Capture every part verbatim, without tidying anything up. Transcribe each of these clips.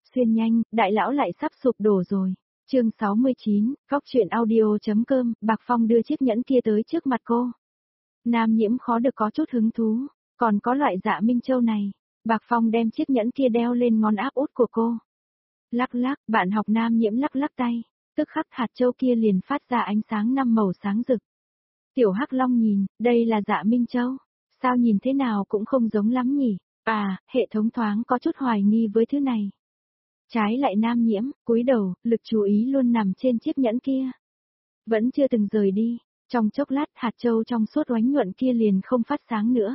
xuyên nhanh, đại lão lại sắp sụp đổ rồi. Chương sáu mươi chín, Góc truyện audio.com, Bạc Phong đưa chiếc nhẫn kia tới trước mặt cô. Nam Nhiễm khó được có chút hứng thú, còn có loại Dạ Minh Châu này. Bạc Phong đem chiếc nhẫn kia đeo lên ngón áp út của cô. Lắc lắc, bạn học Nam Nhiễm lắc lắc tay, tức khắc hạt châu kia liền phát ra ánh sáng năm màu sáng rực. Tiểu Hắc Long nhìn, đây là Dạ Minh Châu, sao nhìn thế nào cũng không giống lắm nhỉ? À, hệ thống thoáng có chút hoài nghi với thứ này. Trái lại Nam Nhiễm, cúi đầu, lực chú ý luôn nằm trên chiếc nhẫn kia. Vẫn chưa từng rời đi, trong chốc lát hạt châu trong suốt oánh nhuận kia liền không phát sáng nữa.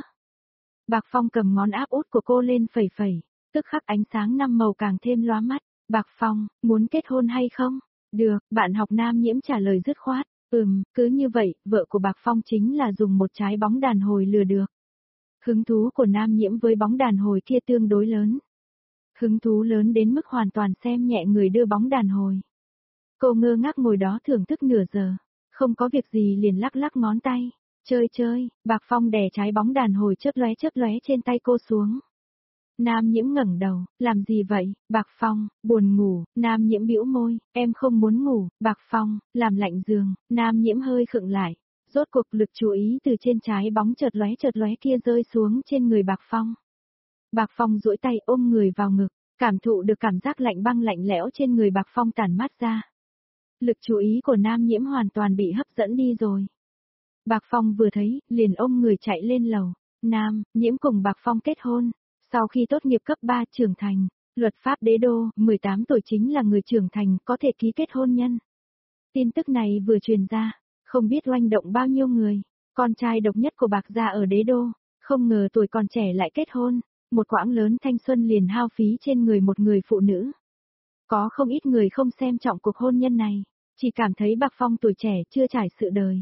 Bạc Phong cầm ngón áp út của cô lên phẩy phẩy, tức khắc ánh sáng năm màu càng thêm lóa mắt. Bạc Phong, muốn kết hôn hay không? Được, bạn học Nam Nhiễm trả lời dứt khoát. Ừm, cứ như vậy, vợ của Bạc Phong chính là dùng một trái bóng đàn hồi lừa được. Hứng thú của Nam Nhiễm với bóng đàn hồi kia tương đối lớn. Hứng thú lớn đến mức hoàn toàn xem nhẹ người đưa bóng đàn hồi. Cô ngơ ngác ngồi đó thưởng thức nửa giờ, không có việc gì liền lắc lắc ngón tay, chơi chơi, Bạc Phong đè trái bóng đàn hồi chớp lóe chớp lóe trên tay cô xuống. Nam Nhiễm ngẩng đầu, làm gì vậy, Bạc Phong, buồn ngủ, Nam Nhiễm bĩu môi, em không muốn ngủ, Bạc Phong, làm lạnh giường, Nam Nhiễm hơi khựng lại, rốt cuộc lực chú ý từ trên trái bóng chợt lóe chợt lóe kia rơi xuống trên người Bạc Phong. Bạc Phong duỗi tay ôm người vào ngực, cảm thụ được cảm giác lạnh băng lạnh lẽo trên người Bạc Phong tản mát ra. Lực chú ý của Nam Nhiễm hoàn toàn bị hấp dẫn đi rồi. Bạc Phong vừa thấy, liền ôm người chạy lên lầu, Nam, Nhiễm cùng Bạc Phong kết hôn. Sau khi tốt nghiệp cấp ba trưởng thành, luật pháp đế đô, mười tám tuổi chính là người trưởng thành có thể ký kết hôn nhân. Tin tức này vừa truyền ra, không biết oanh động bao nhiêu người, con trai độc nhất của Bạc gia ở đế đô, không ngờ tuổi còn trẻ lại kết hôn, một quãng lớn thanh xuân liền hao phí trên người một người phụ nữ. Có không ít người không xem trọng cuộc hôn nhân này, chỉ cảm thấy Bạc Phong tuổi trẻ chưa trải sự đời.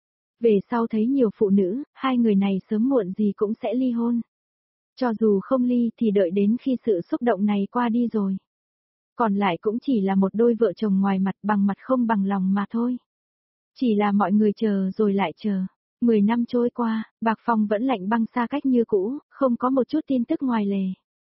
Về sau thấy nhiều phụ nữ, hai người này sớm muộn gì cũng sẽ ly hôn. Cho dù không ly thì đợi đến khi sự xúc động này qua đi rồi. Còn lại cũng chỉ là một đôi vợ chồng ngoài mặt bằng mặt không bằng lòng mà thôi. Chỉ là mọi người chờ rồi lại chờ. Mười năm trôi qua, Bạc Phong vẫn lạnh băng xa cách như cũ, không có một chút tin tức ngoài lề.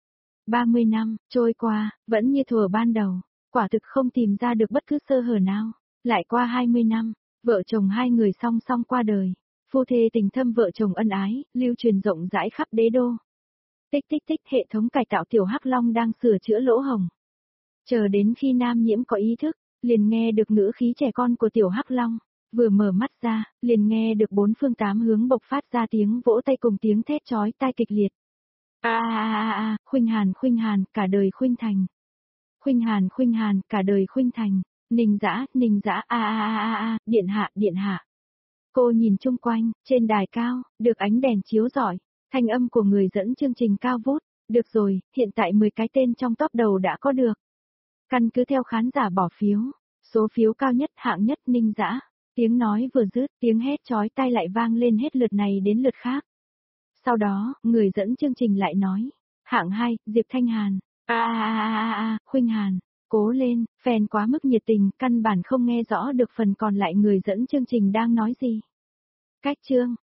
Ba mươi năm, trôi qua, vẫn như thuở ban đầu, quả thực không tìm ra được bất cứ sơ hở nào. Lại qua hai mươi năm, vợ chồng hai người song song qua đời. Phu thê tình thâm vợ chồng ân ái, lưu truyền rộng rãi khắp đế đô. Tích tích tích hệ thống cải tạo tiểu Hắc Long đang sửa chữa lỗ hổng. Chờ đến khi Nam Nhiễm có ý thức, liền nghe được ngữ khí trẻ con của tiểu Hắc Long, vừa mở mắt ra, liền nghe được bốn phương tám hướng bộc phát ra tiếng vỗ tay cùng tiếng thét chói tai kịch liệt. A a a a, Khuynh Hàn Khuynh Hàn, cả đời Khuynh Thành. Khuynh Hàn Khuynh Hàn, cả đời Khuynh Thành. Ninh Dã, Ninh Dã, a a a a, điện hạ, điện hạ. Cô nhìn chung quanh, trên đài cao, được ánh đèn chiếu rọi. Thanh âm của người dẫn chương trình cao vút, được rồi, hiện tại mười cái tên trong top đầu đã có được. Căn cứ theo khán giả bỏ phiếu, số phiếu cao nhất hạng nhất Ninh Dã, tiếng nói vừa dứt, tiếng hét chói tai lại vang lên hết lượt này đến lượt khác. Sau đó, người dẫn chương trình lại nói, hạng hai, Diệp Thanh Hàn, a a a a a, Khuynh Hàn, cố lên, fan quá mức nhiệt tình, căn bản không nghe rõ được phần còn lại người dẫn chương trình đang nói gì. Cách chương